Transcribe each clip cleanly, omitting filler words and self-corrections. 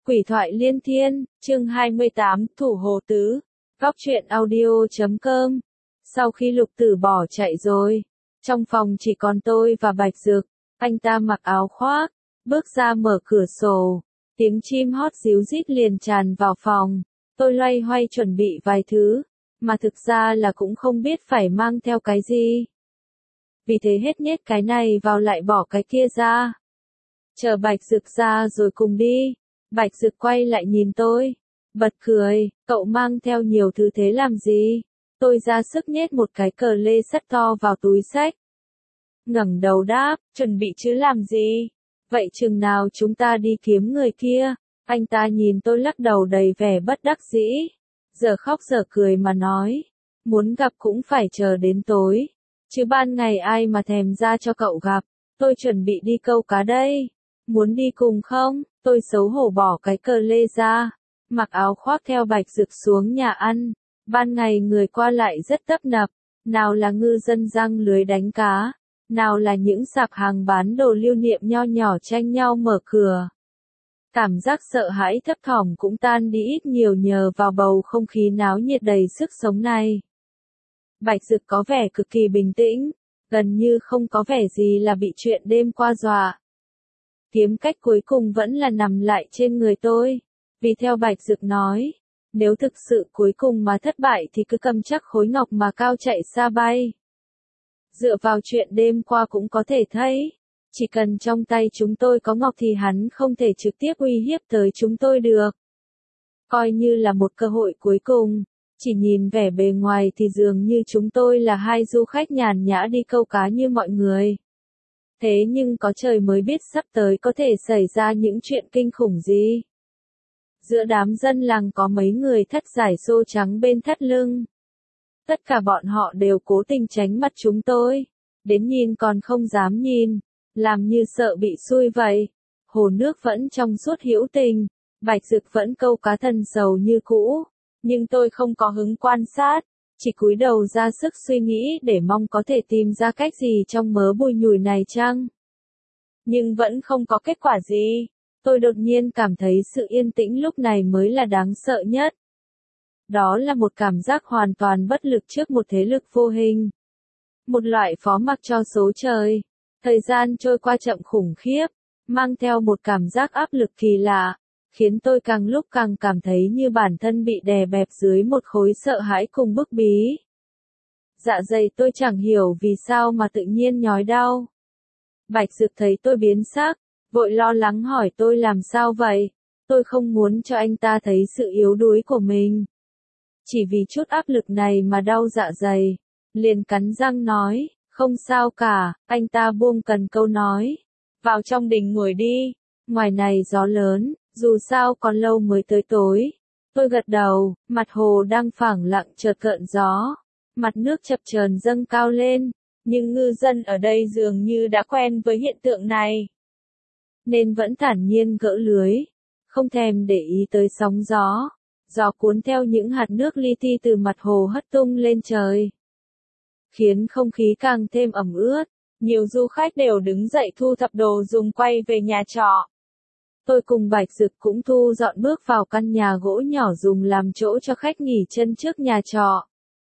Quỷ thoại liên thiên, chương 28, Thủ Hồ Tứ, Góc truyện audio.com. Sau khi Lục Tử bỏ chạy rồi, trong phòng chỉ còn tôi và Bạch Dược. Anh ta mặc áo khoác, bước ra mở cửa sổ, tiếng chim hót ríu rít liền tràn vào phòng. Tôi loay hoay chuẩn bị vài thứ, mà thực ra là cũng không biết phải mang theo cái gì. Vì thế hết nhét cái này vào lại bỏ cái kia ra. Chờ Bạch Dược ra rồi cùng đi. Bạch Dược quay lại nhìn tôi, bật cười, cậu mang theo nhiều thứ thế làm gì? Tôi ra sức nhét một cái cờ lê sắt to vào túi xách. Ngẩng đầu đáp, chuẩn bị chứ làm gì? Vậy chừng nào chúng ta đi kiếm người kia? Anh ta nhìn tôi lắc đầu đầy vẻ bất đắc dĩ. Giờ khóc giờ cười mà nói, muốn gặp cũng phải chờ đến tối. Chứ ban ngày ai mà thèm ra cho cậu gặp. Tôi chuẩn bị đi câu cá đây. Muốn đi cùng không? Tôi xấu hổ bỏ cái cờ lê ra, mặc áo khoác theo Bạch Dược xuống nhà ăn. Ban ngày người qua lại rất tấp nập, nào là ngư dân giăng lưới đánh cá, nào là những sạp hàng bán đồ lưu niệm nho nhỏ tranh nhau mở cửa. Cảm giác sợ hãi thấp thỏm cũng tan đi ít nhiều nhờ vào bầu không khí náo nhiệt đầy sức sống này. Bạch Dược có vẻ cực kỳ bình tĩnh, gần như không có vẻ gì là bị chuyện đêm qua dọa. Kiếm cách cuối cùng vẫn là nằm lại trên người tôi, vì theo Bạch Dược nói, nếu thực sự cuối cùng mà thất bại thì cứ cầm chắc khối ngọc mà cao chạy xa bay. Dựa vào chuyện đêm qua cũng có thể thấy, chỉ cần trong tay chúng tôi có ngọc thì hắn không thể trực tiếp uy hiếp tới chúng tôi được. Coi như là một cơ hội cuối cùng, chỉ nhìn vẻ bề ngoài thì dường như chúng tôi là hai du khách nhàn nhã đi câu cá như mọi người. Thế nhưng có trời mới biết sắp tới có thể xảy ra những chuyện kinh khủng gì. Giữa đám dân làng có mấy người thắt giải xô trắng bên thắt lưng. Tất cả bọn họ đều cố tình tránh mặt chúng tôi. Đến nhìn còn không dám nhìn, làm như sợ bị xui vậy. Hồ nước vẫn trong suốt hữu tình, Bạch Dược vẫn câu cá thần sầu như cũ. Nhưng tôi không có hứng quan sát, chỉ cúi đầu ra sức suy nghĩ để mong có thể tìm ra cách gì trong mớ bùi nhùi này chăng. Nhưng vẫn không có kết quả gì. Tôi đột nhiên cảm thấy sự yên tĩnh lúc này mới là đáng sợ nhất. Đó là một cảm giác hoàn toàn bất lực trước một thế lực vô hình. Một loại phó mặc cho số trời. Thời gian trôi qua chậm khủng khiếp, mang theo một cảm giác áp lực kỳ lạ, khiến tôi càng lúc càng cảm thấy như bản thân bị đè bẹp dưới một khối sợ hãi cùng bức bí. Dạ dày tôi chẳng hiểu vì sao mà tự nhiên nhói đau. Bạch Dược thấy tôi biến sắc, vội lo lắng hỏi tôi làm sao vậy. Tôi không muốn cho anh ta thấy sự yếu đuối của mình. Chỉ vì chút áp lực này mà đau dạ dày. Liền cắn răng nói, không sao cả. Anh ta buông cần câu nói, vào trong đình ngồi đi. Ngoài này gió lớn, dù sao còn lâu mới tới tối. Tôi gật đầu, mặt hồ đang phẳng lặng chợt gợn gió. Mặt nước chập chờn dâng cao lên, nhưng ngư dân ở đây dường như đã quen với hiện tượng này, nên vẫn thản nhiên gỡ lưới, không thèm để ý tới sóng gió. Gió cuốn theo những hạt nước li ti từ mặt hồ hất tung lên trời, khiến không khí càng thêm ẩm ướt. Nhiều du khách đều đứng dậy thu thập đồ dùng quay về nhà trọ. Tôi cùng Bạch Dược cũng thu dọn bước vào căn nhà gỗ nhỏ dùng làm chỗ cho khách nghỉ chân trước nhà trọ.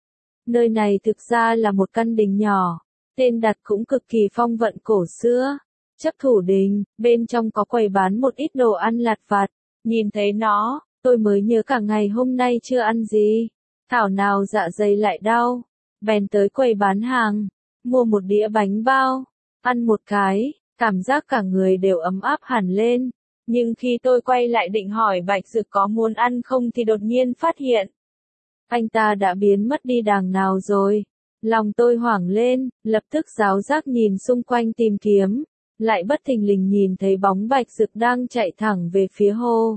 Nơi này thực ra là một căn đình nhỏ, tên đặt cũng cực kỳ phong vận cổ xưa. Chấp thủ đình, bên trong có quầy bán một ít đồ ăn lặt vặt. Nhìn thấy nó, tôi mới nhớ cả ngày hôm nay chưa ăn gì. Thảo nào dạ dày lại đau. Bèn tới quầy bán hàng, mua một đĩa bánh bao, ăn một cái, cảm giác cả người đều ấm áp hẳn lên. Nhưng khi tôi quay lại định hỏi Bạch Dược có muốn ăn không thì đột nhiên phát hiện, anh ta đã biến mất đi đàng nào rồi. Lòng tôi hoảng lên, lập tức ráo rác nhìn xung quanh tìm kiếm, lại bất thình lình nhìn thấy bóng Bạch Dược đang chạy thẳng về phía hồ.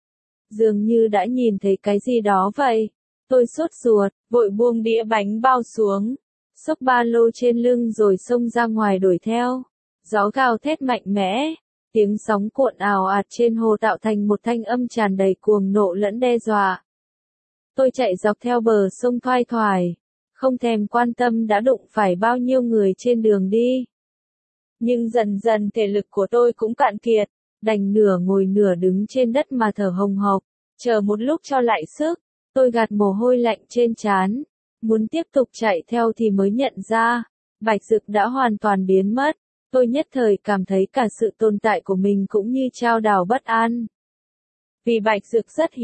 Dường như đã nhìn thấy cái gì đó vậy. Tôi sốt ruột, vội buông đĩa bánh bao xuống, xốc ba lô trên lưng rồi xông ra ngoài đuổi theo. Gió gào thét mạnh mẽ, tiếng sóng cuộn ào ạt trên hồ tạo thành một thanh âm tràn đầy cuồng nộ lẫn đe dọa. Tôi chạy dọc theo bờ sông thoai thoải, không thèm quan tâm đã đụng phải bao nhiêu người trên đường đi. Nhưng dần dần thể lực của tôi cũng cạn kiệt, đành nửa ngồi nửa đứng trên đất mà thở hồng hộc, chờ một lúc cho lại sức, tôi gạt mồ hôi lạnh trên trán, muốn tiếp tục chạy theo thì mới nhận ra, Bạch Dực đã hoàn toàn biến mất, tôi nhất thời cảm thấy cả sự tồn tại của mình cũng như chao đảo bất an. Vì Bạch Dực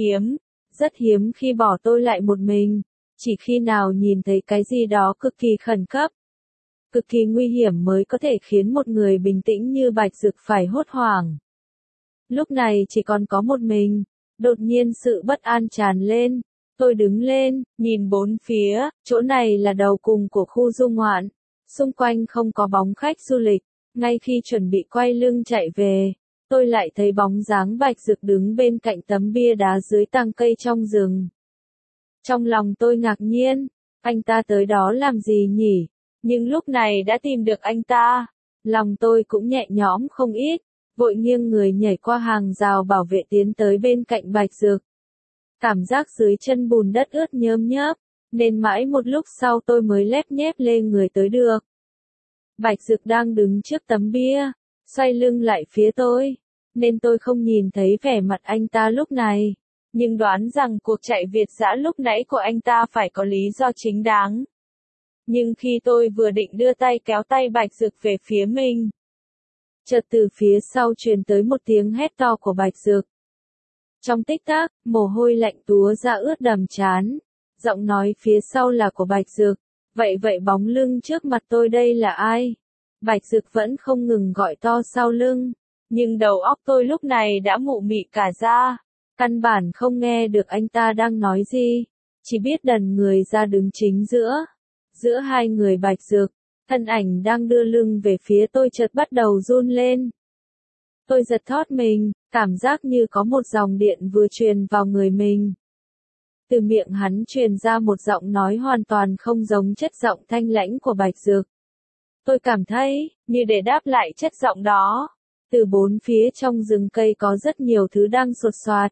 rất hiếm khi bỏ tôi lại một mình, chỉ khi nào nhìn thấy cái gì đó cực kỳ khẩn cấp, cực kỳ nguy hiểm mới có thể khiến một người bình tĩnh như Bạch Dực phải hốt hoảng. Lúc này chỉ còn có một mình, đột nhiên sự bất an tràn lên, tôi đứng lên, nhìn bốn phía, chỗ này là đầu cùng của khu du ngoạn, xung quanh không có bóng khách du lịch, ngay khi chuẩn bị quay lưng chạy về, tôi lại thấy bóng dáng Bạch Dực đứng bên cạnh tấm bia đá dưới tàng cây trong rừng. Trong lòng tôi ngạc nhiên, anh ta tới đó làm gì nhỉ? Nhưng lúc này đã tìm được anh ta, lòng tôi cũng nhẹ nhõm không ít, vội nghiêng người nhảy qua hàng rào bảo vệ tiến tới bên cạnh Bạch Dực. Cảm giác dưới chân bùn đất ướt nhớm nhớp, nên mãi một lúc sau tôi mới lép nhép lê người tới được. Bạch Dực đang đứng trước tấm bia, xoay lưng lại phía tôi, nên tôi không nhìn thấy vẻ mặt anh ta lúc này, nhưng đoán rằng cuộc chạy Việt dã lúc nãy của anh ta phải có lý do chính đáng. Nhưng khi tôi vừa định đưa tay kéo tay Bạch Dực về phía mình, chợt từ phía sau truyền tới một tiếng hét to của Bạch Dực. Trong tích tắc, mồ hôi lạnh túa ra ướt đầm trán, giọng nói phía sau là của Bạch Dực, vậy bóng lưng trước mặt tôi đây là ai? Bạch Dực vẫn không ngừng gọi to sau lưng, nhưng đầu óc tôi lúc này đã mụ mị cả ra, căn bản không nghe được anh ta đang nói gì, chỉ biết đần người ra đứng chính giữa hai người Bạch Dực, thân ảnh đang đưa lưng về phía tôi chợt bắt đầu run lên. Tôi giật thót mình, cảm giác như có một dòng điện vừa truyền vào người mình. Từ miệng hắn truyền ra một giọng nói hoàn toàn không giống chất giọng thanh lãnh của Bạch Dực. Tôi cảm thấy, như để đáp lại chất giọng đó, từ bốn phía trong rừng cây có rất nhiều thứ đang sột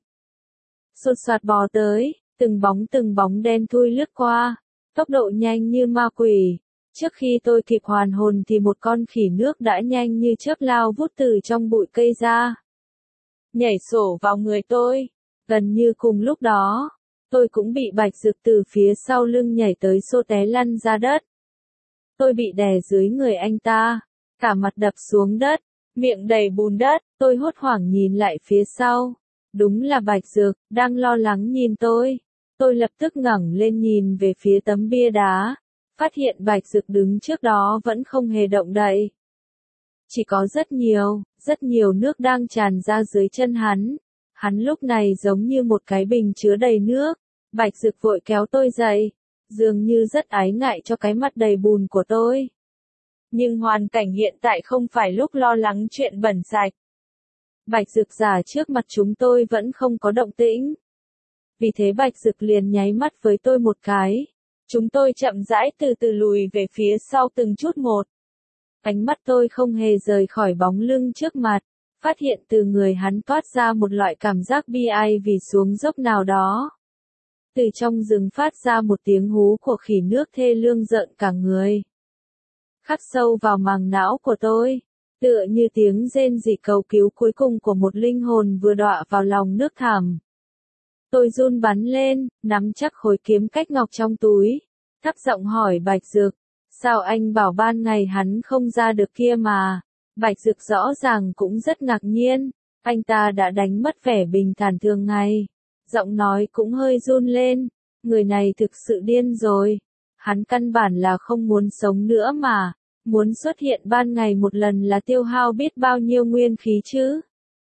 soạt bò tới, từng bóng đen thui lướt qua, tốc độ nhanh như ma quỷ. Trước khi tôi kịp hoàn hồn thì một con khỉ nước đã nhanh như chớp lao vút từ trong bụi cây ra, nhảy sổ vào người tôi. Gần như cùng lúc đó, tôi cũng bị Bạch Dực từ phía sau lưng nhảy tới xô té lăn ra đất. Tôi bị đè dưới người anh ta, cả mặt đập xuống đất, miệng đầy bùn đất, tôi hốt hoảng nhìn lại phía sau. Đúng là Bạch Dực, đang lo lắng nhìn tôi. Tôi lập tức ngẩng lên nhìn về phía tấm bia đá, phát hiện Bạch Dực đứng trước đó vẫn không hề động đậy. Chỉ có rất nhiều nước đang tràn ra dưới chân hắn. Hắn lúc này giống như một cái bình chứa đầy nước. Bạch Dực vội kéo tôi dậy, dường như rất ái ngại cho cái mặt đầy bùn của tôi. Nhưng hoàn cảnh hiện tại không phải lúc lo lắng chuyện bẩn sạch. Bạch Dực giả trước mặt chúng tôi vẫn không có động tĩnh. Vì thế Bạch Dực liền nháy mắt với tôi một cái. Chúng tôi chậm rãi từ từ lùi về phía sau từng chút một. Ánh mắt tôi không hề rời khỏi bóng lưng trước mặt, phát hiện từ người hắn toát ra một loại cảm giác bi ai vì xuống dốc nào đó. Từ trong rừng phát ra một tiếng hú của khỉ nước thê lương rợn cả người. Khắc sâu vào màng não của tôi, tựa như tiếng rên rỉ cầu cứu cuối cùng của một linh hồn vừa đọa vào lòng nước thẳm. Tôi run bắn lên, nắm chắc khối kiếm cách ngọc trong túi, thấp giọng hỏi Bạch Dực, sao anh bảo ban ngày hắn không ra được kia mà? Bạch Dực rõ ràng cũng rất ngạc nhiên, anh ta đã đánh mất vẻ bình thản thường ngày, giọng nói cũng hơi run lên, người này thực sự điên rồi, hắn căn bản là không muốn sống nữa mà, muốn xuất hiện ban ngày một lần là tiêu hao biết bao nhiêu nguyên khí chứ.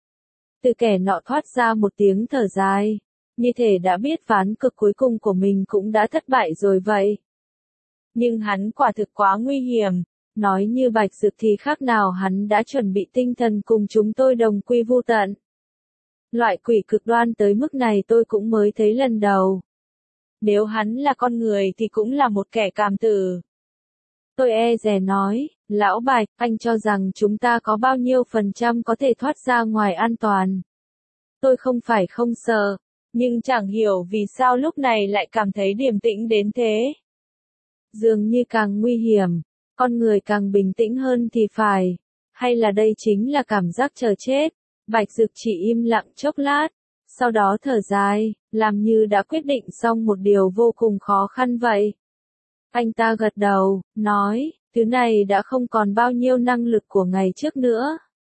Từ kẻ nọ thoát ra một tiếng thở dài, như thể đã biết ván cược cuối cùng của mình cũng đã thất bại rồi vậy. Nhưng hắn quả thực quá nguy hiểm, nói như Bạch Dực thì khác nào hắn đã chuẩn bị tinh thần cùng chúng tôi đồng quy vu tận. Loại quỷ cực đoan tới mức này tôi cũng mới thấy lần đầu. Nếu hắn là con người thì cũng là một kẻ cảm tử. Tôi e dè nói, lão Bạch, anh cho rằng chúng ta có bao nhiêu % có thể thoát ra ngoài an toàn. Tôi không phải không sợ, nhưng chẳng hiểu vì sao lúc này lại cảm thấy điềm tĩnh đến thế. Dường như càng nguy hiểm, con người càng bình tĩnh hơn thì phải, hay là đây chính là cảm giác chờ chết, Bạch Dực chỉ im lặng chốc lát, sau đó thở dài, làm như đã quyết định xong một điều vô cùng khó khăn vậy. Anh ta gật đầu, nói, thứ này đã không còn bao nhiêu năng lực của ngày trước nữa.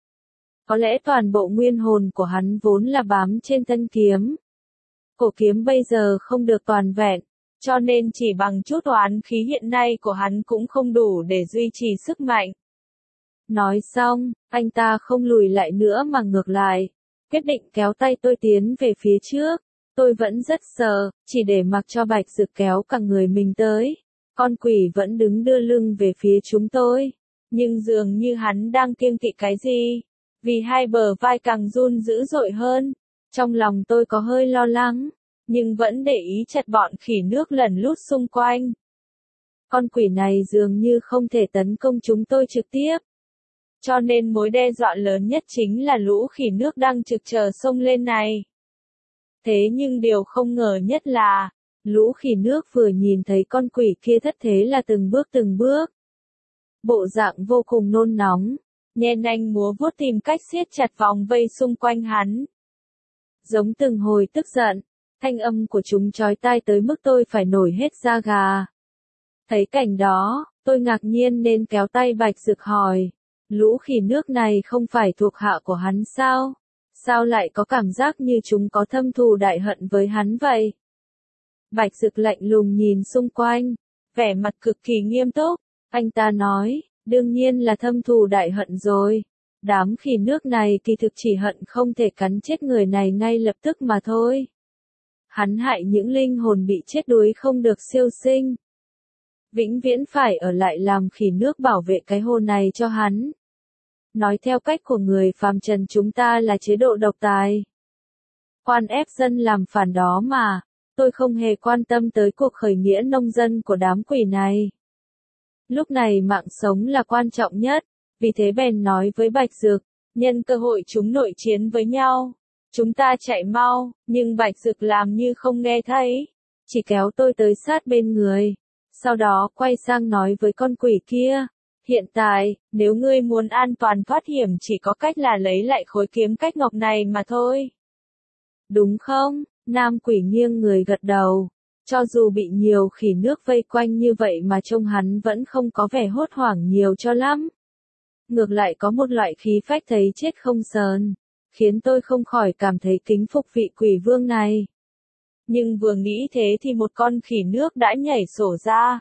Có lẽ toàn bộ nguyên hồn của hắn vốn là bám trên thân kiếm. Cổ kiếm bây giờ không được toàn vẹn, cho nên chỉ bằng chút oán khí hiện nay của hắn cũng không đủ để duy trì sức mạnh. Nói xong, anh ta không lùi lại nữa mà ngược lại, quyết định kéo tay tôi tiến về phía trước. Tôi vẫn rất sợ, chỉ để mặc cho Bạch Dực kéo cả người mình tới. Con quỷ vẫn đứng đưa lưng về phía chúng tôi, nhưng dường như hắn đang kiêng kỵ cái gì, vì hai bờ vai càng run dữ dội hơn. Trong lòng tôi có hơi lo lắng, nhưng vẫn để ý chặt bọn khỉ nước lẩn lút xung quanh. Con quỷ này dường như không thể tấn công chúng tôi trực tiếp. Cho nên mối đe dọa lớn nhất chính là lũ khỉ nước đang trực chờ xông lên này. Thế nhưng điều không ngờ nhất là, lũ khỉ nước vừa nhìn thấy con quỷ kia thất thế là từng bước. Bộ dạng vô cùng nôn nóng, nhen nanh múa vuốt tìm cách siết chặt vòng vây xung quanh hắn. Giống từng hồi tức giận, thanh âm của chúng chói tai tới mức tôi phải nổi hết da gà. Thấy cảnh đó, tôi ngạc nhiên nên kéo tay Bạch Dực hỏi, lũ khỉ nước này không phải thuộc hạ của hắn sao? Sao lại có cảm giác như chúng có thâm thù đại hận với hắn vậy? Bạch Dực lạnh lùng nhìn xung quanh, vẻ mặt cực kỳ nghiêm túc. Anh ta nói, đương nhiên là thâm thù đại hận rồi. Đám khỉ nước này kỳ thực chỉ hận không thể cắn chết người này ngay lập tức mà thôi. Hắn hại những linh hồn bị chết đuối không được siêu sinh. Vĩnh viễn phải ở lại làm khỉ nước bảo vệ cái hồn này cho hắn. Nói theo cách của người phàm trần chúng ta là chế độ độc tài. Quan ép dân làm phản đó mà, tôi không hề quan tâm tới cuộc khởi nghĩa nông dân của đám quỷ này. Lúc này mạng sống là quan trọng nhất, vì thế bèn nói với Bạch Dực, nhân cơ hội chúng nội chiến với nhau. Chúng ta chạy mau, nhưng Bạch Dực làm như không nghe thấy, chỉ kéo tôi tới sát bên người. Sau đó quay sang nói với con quỷ kia, hiện tại, nếu ngươi muốn an toàn thoát hiểm chỉ có cách là lấy lại khối kiếm cách ngọc này mà thôi. Đúng không? Nam quỷ nghiêng người gật đầu. Cho dù bị nhiều khỉ nước vây quanh như vậy mà trông hắn vẫn không có vẻ hốt hoảng nhiều cho lắm. Ngược lại có một loại khí phách thấy chết không sờn, khiến tôi không khỏi cảm thấy kính phục vị quỷ vương này. Nhưng vừa nghĩ thế thì một con khỉ nước đã nhảy sổ ra.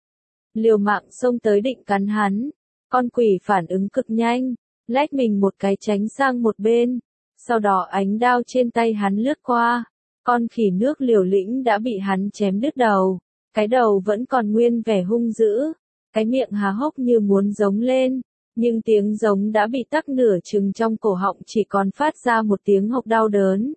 Liều mạng xông tới định cắn hắn. Con quỷ phản ứng cực nhanh, lách mình một cái tránh sang một bên. Sau đó ánh đao trên tay hắn lướt qua. Con khỉ nước liều lĩnh đã bị hắn chém đứt đầu. Cái đầu vẫn còn nguyên vẻ hung dữ. Cái miệng há hốc như muốn giống lên. Nhưng tiếng giống đã bị tắc nửa chừng trong cổ họng chỉ còn phát ra một tiếng hộc đau đớn.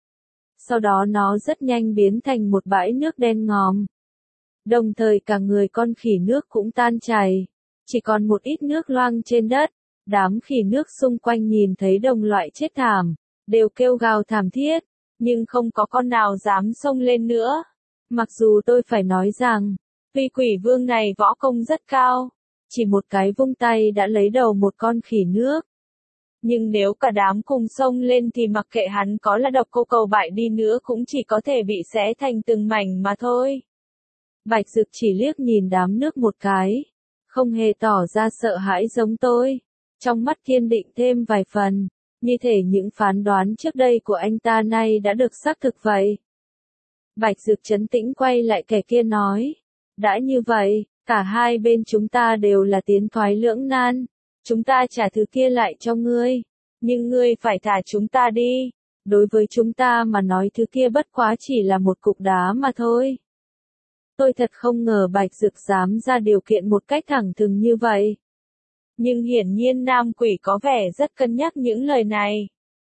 Sau đó nó rất nhanh biến thành một bãi nước đen ngòm. Đồng thời cả người con khỉ nước cũng tan chảy. Chỉ còn một ít nước loang trên đất. Đám khỉ nước xung quanh nhìn thấy đồng loại chết thảm, đều kêu gào thảm thiết, nhưng không có con nào dám xông lên nữa. Mặc dù tôi phải nói rằng, vì quỷ vương này võ công rất cao, chỉ một cái vung tay đã lấy đầu một con khỉ nước. Nhưng nếu cả đám cùng xông lên thì mặc kệ hắn có là độc cô cầu bại đi nữa cũng chỉ có thể bị xé thành từng mảnh mà thôi. Bạch Dực chỉ liếc nhìn đám nước một cái, không hề tỏ ra sợ hãi giống tôi. Trong mắt kiên định thêm vài phần, như thể những phán đoán trước đây của anh ta nay đã được xác thực vậy. Bạch Dực trấn tĩnh quay lại kẻ kia nói, đã như vậy, cả hai bên chúng ta đều là tiến thoái lưỡng nan, chúng ta trả thứ kia lại cho ngươi, nhưng ngươi phải thả chúng ta đi, đối với chúng ta mà nói thứ kia bất quá chỉ là một cục đá mà thôi. Tôi thật không ngờ Bạch Dực dám ra điều kiện một cách thẳng thừng như vậy. Nhưng hiển nhiên nam quỷ có vẻ rất cân nhắc những lời này.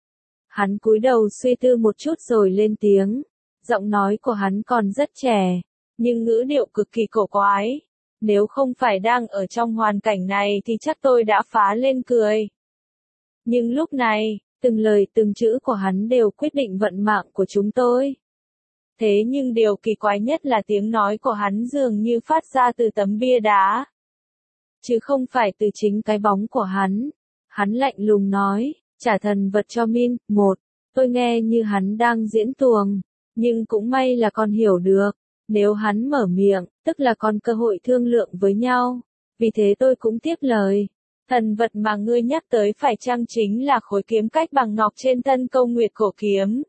Hắn cúi đầu suy tư một chút rồi lên tiếng. Giọng nói của hắn còn rất trẻ, nhưng ngữ điệu cực kỳ cổ quái. Nếu không phải đang ở trong hoàn cảnh này thì chắc tôi đã phá lên cười. Nhưng lúc này, từng lời từng chữ của hắn đều quyết định vận mạng của chúng tôi. Thế nhưng điều kỳ quái nhất là tiếng nói của hắn dường như phát ra từ tấm bia đá. Chứ không phải từ chính cái bóng của hắn. Hắn lạnh lùng nói, Trả thần vật cho Min, một. Tôi nghe như hắn đang diễn tuồng, nhưng cũng may là con hiểu được. Nếu hắn mở miệng, tức là còn cơ hội thương lượng với nhau. Vì thế tôi cũng tiếp lời. Thần vật mà ngươi nhắc tới phải chăng chính là khối kiếm cách bằng ngọc trên thân Câu Nguyệt cổ kiếm?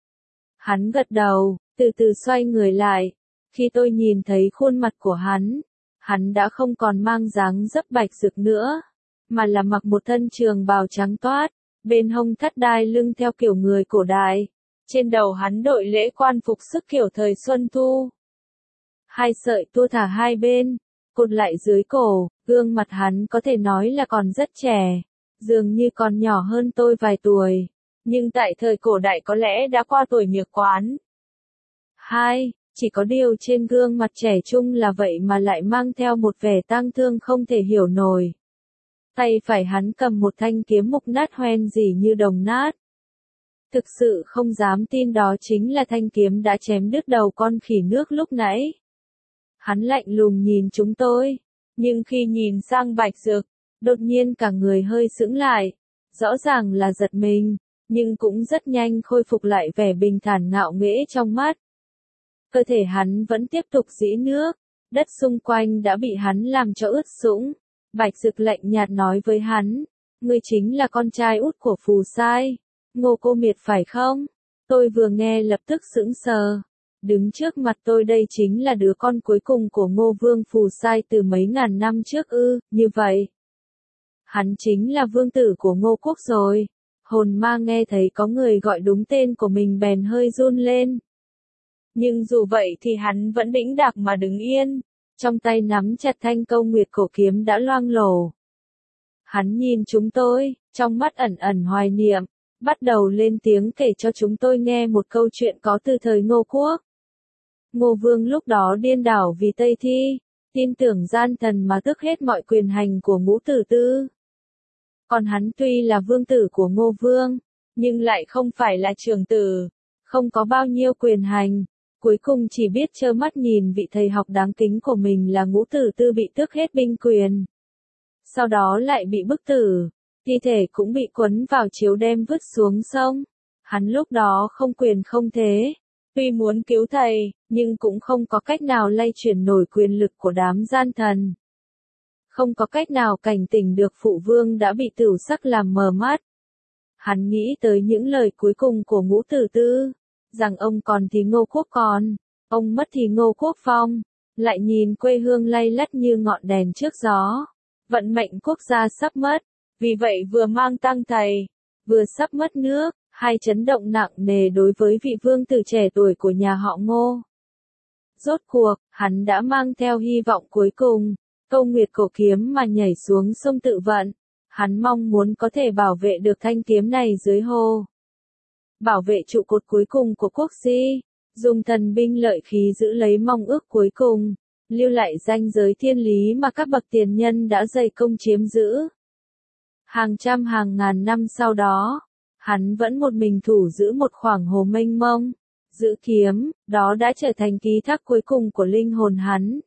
Hắn gật đầu, từ từ xoay người lại. Khi tôi nhìn thấy khuôn mặt của hắn đã không còn mang dáng dấp bạch dược nữa, mà là mặc một thân trường bào trắng toát, bên hông thắt đai lưng theo kiểu người cổ đại. Trên đầu hắn đội lễ quan phục sức kiểu thời Xuân Thu. Hai sợi tua thả hai bên, cột lại dưới cổ, gương mặt hắn có thể nói là còn rất trẻ, dường như còn nhỏ hơn tôi vài tuổi, nhưng tại thời cổ đại có lẽ đã qua tuổi nhược quán. Hai, chỉ có điều trên gương mặt trẻ trung là vậy mà lại mang theo một vẻ tang thương không thể hiểu nổi. Tay phải hắn cầm một thanh kiếm mục nát hoen rỉ như đồng nát. Thực sự không dám tin đó chính là thanh kiếm đã chém đứt đầu con khỉ nước lúc nãy. Hắn lạnh lùng nhìn chúng tôi, nhưng khi nhìn sang Bạch Dược, đột nhiên cả người hơi sững lại, rõ ràng là giật mình, nhưng cũng rất nhanh khôi phục lại vẻ bình thản ngạo nghễ trong mắt. Cơ thể hắn vẫn tiếp tục rỉ nước, đất xung quanh đã bị hắn làm cho ướt sũng. Bạch Dực lạnh nhạt nói với hắn, ngươi chính là con trai út của Phù Sai, Ngô Cô Miệt phải không? Tôi vừa nghe lập tức sững sờ. Đứng trước mặt tôi đây chính là đứa con cuối cùng của Ngô Vương Phù Sai từ mấy ngàn năm trước ư, như vậy. Hắn chính là vương tử của Ngô Quốc rồi. Hồn ma nghe thấy có người gọi đúng tên của mình bèn hơi run lên. Nhưng dù vậy thì hắn vẫn đĩnh đạc mà đứng yên, trong tay nắm chặt thanh Câu Nguyệt cổ kiếm đã loang lổ. Hắn nhìn chúng tôi, trong mắt ẩn ẩn hoài niệm, bắt đầu lên tiếng kể cho chúng tôi nghe một câu chuyện có từ thời Ngô Quốc. Ngô Vương lúc đó điên đảo vì Tây Thi, tin tưởng gian thần mà tước hết mọi quyền hành của Ngũ Tử Tư. Còn hắn tuy là vương tử của Ngô Vương, nhưng lại không phải là trưởng tử, không có bao nhiêu quyền hành, cuối cùng chỉ biết trơ mắt nhìn vị thầy học đáng kính của mình là Ngũ Tử Tư bị tước hết binh quyền. Sau đó lại bị bức tử, thi thể cũng bị quấn vào chiếu đem vứt xuống sông. Hắn lúc đó không quyền không thế, tuy muốn cứu thầy, nhưng cũng không có cách nào lay chuyển nổi quyền lực của đám gian thần. Không có cách nào cảnh tỉnh được phụ vương đã bị tửu sắc làm mờ mắt. Hắn nghĩ tới những lời cuối cùng của Ngũ Tử Tư, rằng ông còn thì Ngô Quốc còn, ông mất thì Ngô Quốc phong, lại nhìn quê hương lay lắt như ngọn đèn trước gió. Vận mệnh quốc gia sắp mất, vì vậy vừa mang tang thầy, vừa sắp mất nước, hai chấn động nặng nề đối với vị vương tử trẻ tuổi của nhà họ Ngô. Rốt cuộc, hắn đã mang theo hy vọng cuối cùng, Câu Nguyệt cổ kiếm mà nhảy xuống sông tự vận. Hắn mong muốn có thể bảo vệ được thanh kiếm này dưới hồ. Bảo vệ trụ cột cuối cùng của quốc si, dùng thần binh lợi khí giữ lấy mong ước cuối cùng, lưu lại ranh giới thiên lý mà các bậc tiền nhân đã dày công chiếm giữ. Hàng trăm hàng ngàn năm sau đó, hắn vẫn một mình thủ giữ một khoảng hồ mênh mông, giữ kiếm, đó đã trở thành ký thác cuối cùng của linh hồn hắn.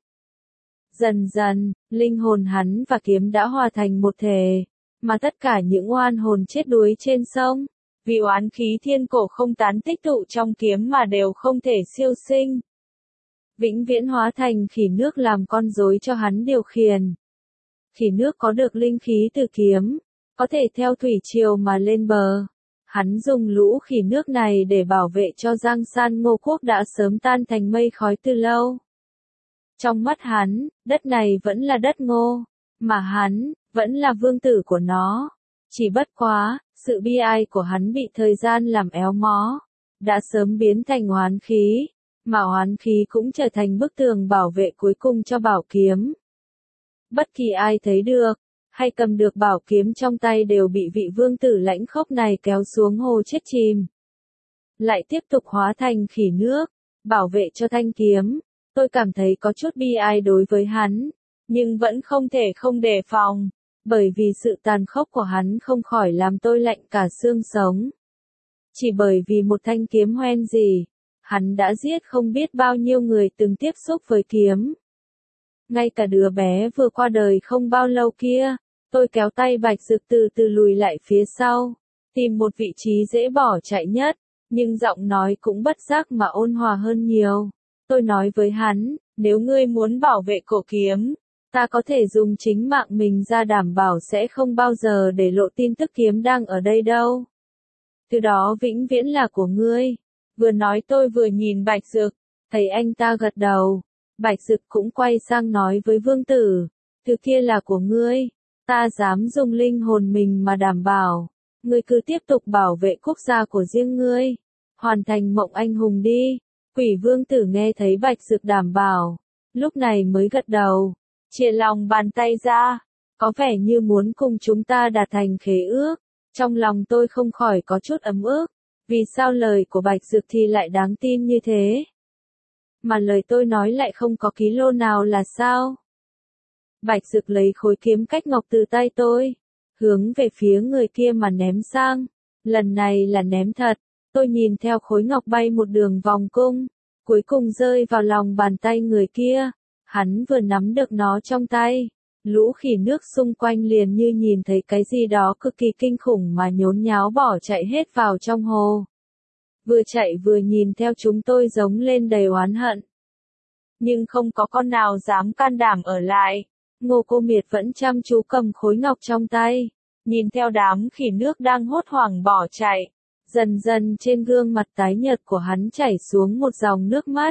Dần dần, linh hồn hắn và kiếm đã hòa thành một thể, mà tất cả những oan hồn chết đuối trên sông, vì oán khí thiên cổ không tán tích tụ trong kiếm mà đều không thể siêu sinh. Vĩnh viễn hóa thành khỉ nước làm con rối cho hắn điều khiển. Khỉ nước có được linh khí từ kiếm, có thể theo thủy triều mà lên bờ. Hắn dùng lũ khỉ nước này để bảo vệ cho Giang San Ngô Quốc đã sớm tan thành mây khói từ lâu. Trong mắt hắn, đất này vẫn là đất Ngô, mà hắn, vẫn là vương tử của nó. Chỉ bất quá, sự bi ai của hắn bị thời gian làm éo mó, đã sớm biến thành oán khí, mà oán khí cũng trở thành bức tường bảo vệ cuối cùng cho bảo kiếm. Bất kỳ ai thấy được, hay cầm được bảo kiếm trong tay đều bị vị vương tử lãnh khốc này kéo xuống hồ chết chìm. Lại tiếp tục hóa thành khỉ nước, bảo vệ cho thanh kiếm. Tôi cảm thấy có chút bi ai đối với hắn, nhưng vẫn không thể không đề phòng, bởi vì sự tàn khốc của hắn không khỏi làm tôi lạnh cả xương sống. Chỉ bởi vì một thanh kiếm hoen gì, hắn đã giết không biết bao nhiêu người từng tiếp xúc với kiếm. Ngay cả đứa bé vừa qua đời không bao lâu kia, tôi kéo tay Bạch Dực từ từ lùi lại phía sau, tìm một vị trí dễ bỏ chạy nhất, nhưng giọng nói cũng bất giác mà ôn hòa hơn nhiều. Tôi nói với hắn, nếu ngươi muốn bảo vệ cổ kiếm, ta có thể dùng chính mạng mình ra đảm bảo sẽ không bao giờ để lộ tin tức kiếm đang ở đây đâu. Từ đó vĩnh viễn là của ngươi. Vừa nói tôi vừa nhìn Bạch Dực, thấy anh ta gật đầu. Bạch Dực cũng quay sang nói với Vương Tử, thứ kia là của ngươi, ta dám dùng linh hồn mình mà đảm bảo. Ngươi cứ tiếp tục bảo vệ quốc gia của riêng ngươi, hoàn thành mộng anh hùng đi. Quỷ Vương Tử nghe thấy Bạch Dực đảm bảo, lúc này mới gật đầu, chia lòng bàn tay ra, có vẻ như muốn cùng chúng ta đạt thành khế ước. Trong lòng tôi không khỏi có chút ấm ức, vì sao lời của Bạch Dực thì lại đáng tin như thế? Mà lời tôi nói lại không có ký lô nào là sao? Bạch Dực lấy khối kiếm cách ngọc từ tay tôi, hướng về phía người kia mà ném sang. Lần này là ném thật, tôi nhìn theo khối ngọc bay một đường vòng cung, cuối cùng rơi vào lòng bàn tay người kia. Hắn vừa nắm được nó trong tay, lũ khỉ nước xung quanh liền như nhìn thấy cái gì đó cực kỳ kinh khủng mà nhốn nháo bỏ chạy hết vào trong hồ. Vừa chạy vừa nhìn theo chúng tôi giống lên đầy oán hận. Nhưng không có con nào dám can đảm ở lại. Ngô Cô Miệt vẫn chăm chú cầm khối ngọc trong tay, nhìn theo đám khỉ nước đang hốt hoảng bỏ chạy. Dần dần trên gương mặt tái nhợt của hắn chảy xuống một dòng nước mắt.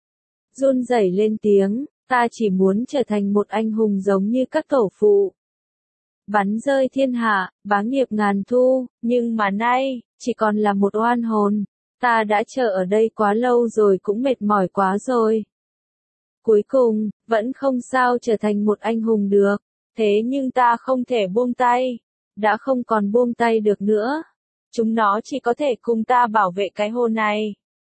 Run rẩy lên tiếng, ta chỉ muốn trở thành một anh hùng giống như các tổ phụ. Bắn rơi thiên hạ, bá nghiệp ngàn thu, nhưng mà nay, chỉ còn là một oan hồn. Ta đã chờ ở đây quá lâu rồi cũng mệt mỏi quá rồi. Cuối cùng, vẫn không sao trở thành một anh hùng được. Thế nhưng ta không thể buông tay. Đã không còn buông tay được nữa. Chúng nó chỉ có thể cùng ta bảo vệ cái hồ này.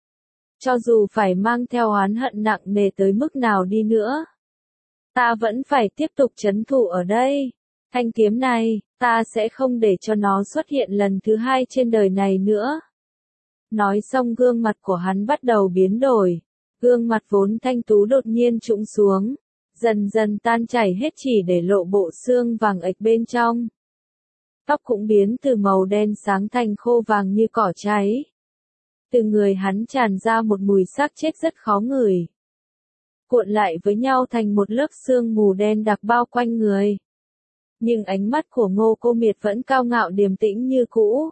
Cho dù phải mang theo oán hận nặng nề tới mức nào đi nữa, ta vẫn phải tiếp tục trấn thủ ở đây. Thanh kiếm này, ta sẽ không để cho nó xuất hiện lần thứ hai trên đời này nữa. Nói xong gương mặt của hắn bắt đầu biến đổi. Gương mặt vốn thanh tú đột nhiên trũng xuống, dần dần tan chảy hết chỉ để lộ bộ xương vàng ạch bên trong. Tóc cũng biến từ màu đen sáng thành khô vàng như cỏ cháy. Từ người hắn tràn ra một mùi xác chết rất khó ngửi, cuộn lại với nhau thành một lớp sương mù đen đặc bao quanh người. Nhưng ánh mắt của Ngô Cô Miệt vẫn cao ngạo điềm tĩnh như cũ.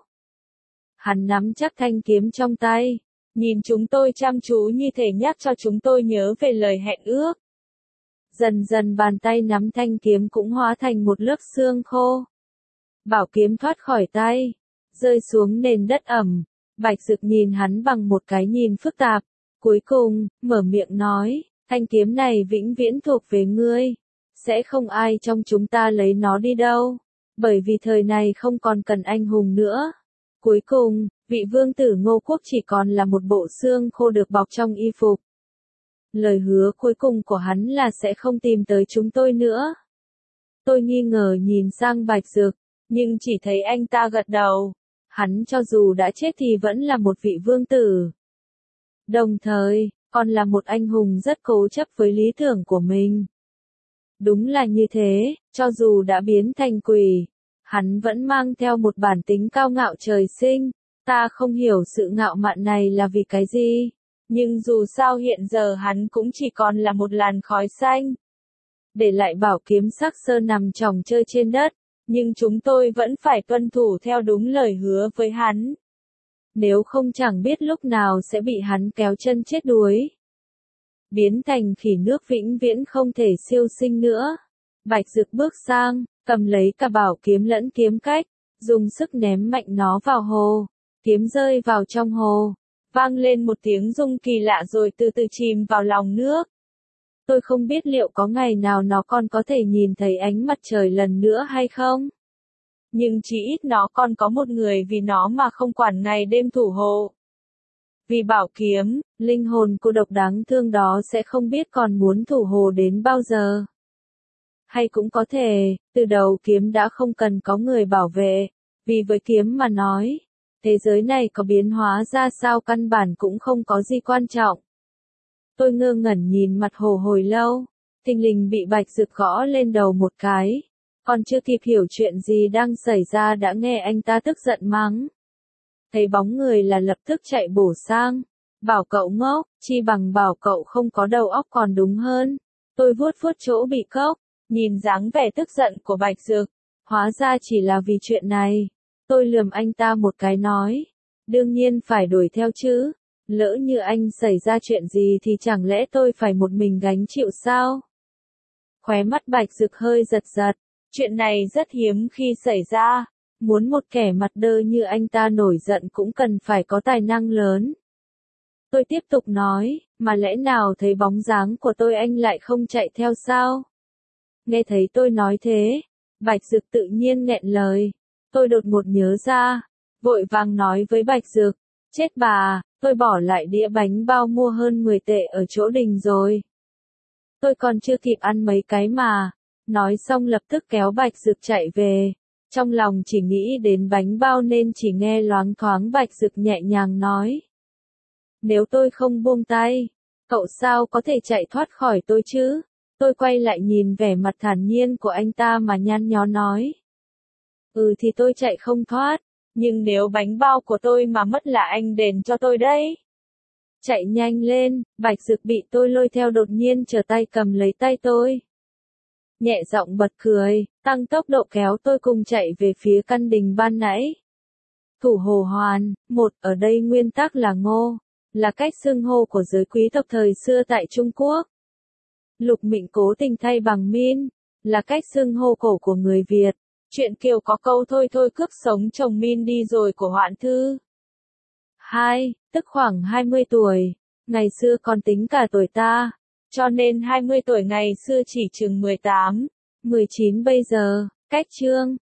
Hắn nắm chắc thanh kiếm trong tay, nhìn chúng tôi chăm chú như thể nhắc cho chúng tôi nhớ về lời hẹn ước. Dần dần bàn tay nắm thanh kiếm cũng hóa thành một lớp xương khô. Bảo kiếm thoát khỏi tay, rơi xuống nền đất ẩm. Bạch Dực nhìn hắn bằng một cái nhìn phức tạp, cuối cùng, mở miệng nói, thanh kiếm này vĩnh viễn thuộc về ngươi. Sẽ không ai trong chúng ta lấy nó đi đâu, bởi vì thời này không còn cần anh hùng nữa. Cuối cùng, vị vương tử Ngô Quốc chỉ còn là một bộ xương khô được bọc trong y phục. Lời hứa cuối cùng của hắn là sẽ không tìm tới chúng tôi nữa. Tôi nghi ngờ nhìn sang Bạch Dực, nhưng chỉ thấy anh ta gật đầu. Hắn cho dù đã chết thì vẫn là một vị vương tử. Đồng thời, còn là một anh hùng rất cố chấp với lý tưởng của mình. Đúng là như thế, cho dù đã biến thành quỷ, hắn vẫn mang theo một bản tính cao ngạo trời sinh. Ta không hiểu sự ngạo mạn này là vì cái gì, nhưng dù sao hiện giờ hắn cũng chỉ còn là một làn khói xanh. Để lại bảo kiếm sắc sơn nằm chồng chơi trên đất, nhưng chúng tôi vẫn phải tuân thủ theo đúng lời hứa với hắn. Nếu không chẳng biết lúc nào sẽ bị hắn kéo chân chết đuối. Biến thành khỉ nước vĩnh viễn không thể siêu sinh nữa. Bạch Dực bước sang, cầm lấy cả bảo kiếm lẫn kiếm cách, dùng sức ném mạnh nó vào hồ. Kiếm rơi vào trong hồ, vang lên một tiếng rung kỳ lạ rồi từ từ chìm vào lòng nước. Tôi không biết liệu có ngày nào nó còn có thể nhìn thấy ánh mặt trời lần nữa hay không. Nhưng chỉ ít nó còn có một người vì nó mà không quản ngày đêm thủ hộ. Vì bảo kiếm, linh hồn cô độc đáng thương đó sẽ không biết còn muốn thủ hộ đến bao giờ. Hay cũng có thể, từ đầu kiếm đã không cần có người bảo vệ, vì với kiếm mà nói, thế giới này có biến hóa ra sao căn bản cũng không có gì quan trọng. Tôi ngơ ngẩn nhìn mặt hồ hồi lâu, thình lình bị Bạch Dực gõ lên đầu một cái. Còn chưa kịp hiểu chuyện gì đang xảy ra đã nghe anh ta tức giận mắng. Thấy bóng người là lập tức chạy bổ sang. Bảo cậu ngốc, chi bằng bảo cậu không có đầu óc còn đúng hơn. Tôi vuốt vuốt chỗ bị cốc, nhìn dáng vẻ tức giận của Bạch Dực. Hóa ra chỉ là vì chuyện này. Tôi lườm anh ta một cái nói. Đương nhiên phải đuổi theo chứ. Lỡ như anh xảy ra chuyện gì thì chẳng lẽ tôi phải một mình gánh chịu sao? Khóe mắt Bạch Dực hơi giật giật. Chuyện này rất hiếm khi xảy ra. Muốn một kẻ mặt đơ như anh ta nổi giận cũng cần phải có tài năng lớn. Tôi tiếp tục nói, mà lẽ nào thấy bóng dáng của tôi anh lại không chạy theo sao? Nghe thấy tôi nói thế, Bạch Dực tự nhiên nghẹn lời. Tôi đột ngột nhớ ra, vội vàng nói với Bạch Dực, chết bà, tôi bỏ lại đĩa bánh bao mua hơn 10 tệ ở chỗ Đình rồi. Tôi còn chưa kịp ăn mấy cái mà. Nói xong lập tức kéo Bạch Dực chạy về. Trong lòng chỉ nghĩ đến bánh bao nên chỉ nghe loáng thoáng Bạch Dực nhẹ nhàng nói. Nếu tôi không buông tay, cậu sao có thể chạy thoát khỏi tôi chứ? Tôi quay lại nhìn vẻ mặt thản nhiên của anh ta mà nhăn nhó nói. Thì tôi chạy không thoát, nhưng nếu bánh bao của tôi mà mất là anh đền cho tôi đấy. Chạy nhanh lên, Bạch Dực bị tôi lôi theo đột nhiên trở tay cầm lấy tay tôi. Nhẹ giọng bật cười, tăng tốc độ kéo tôi cùng chạy về phía căn đình ban nãy. Thủ Hồ Hoàn, ở đây nguyên tắc là ngô, là cách xưng hô của giới quý tộc thời xưa tại Trung Quốc. Lục Mịnh cố tình thay bằng Min, là cách xưng hô cổ của người Việt. Chuyện Kiều có câu thôi thôi cướp sống chồng Min đi rồi của Hoạn Thư. 2, tức khoảng 20 tuổi. Ngày xưa còn tính cả tuổi ta, cho nên 20 tuổi ngày xưa chỉ chừng 18, 19 bây giờ. Cách chương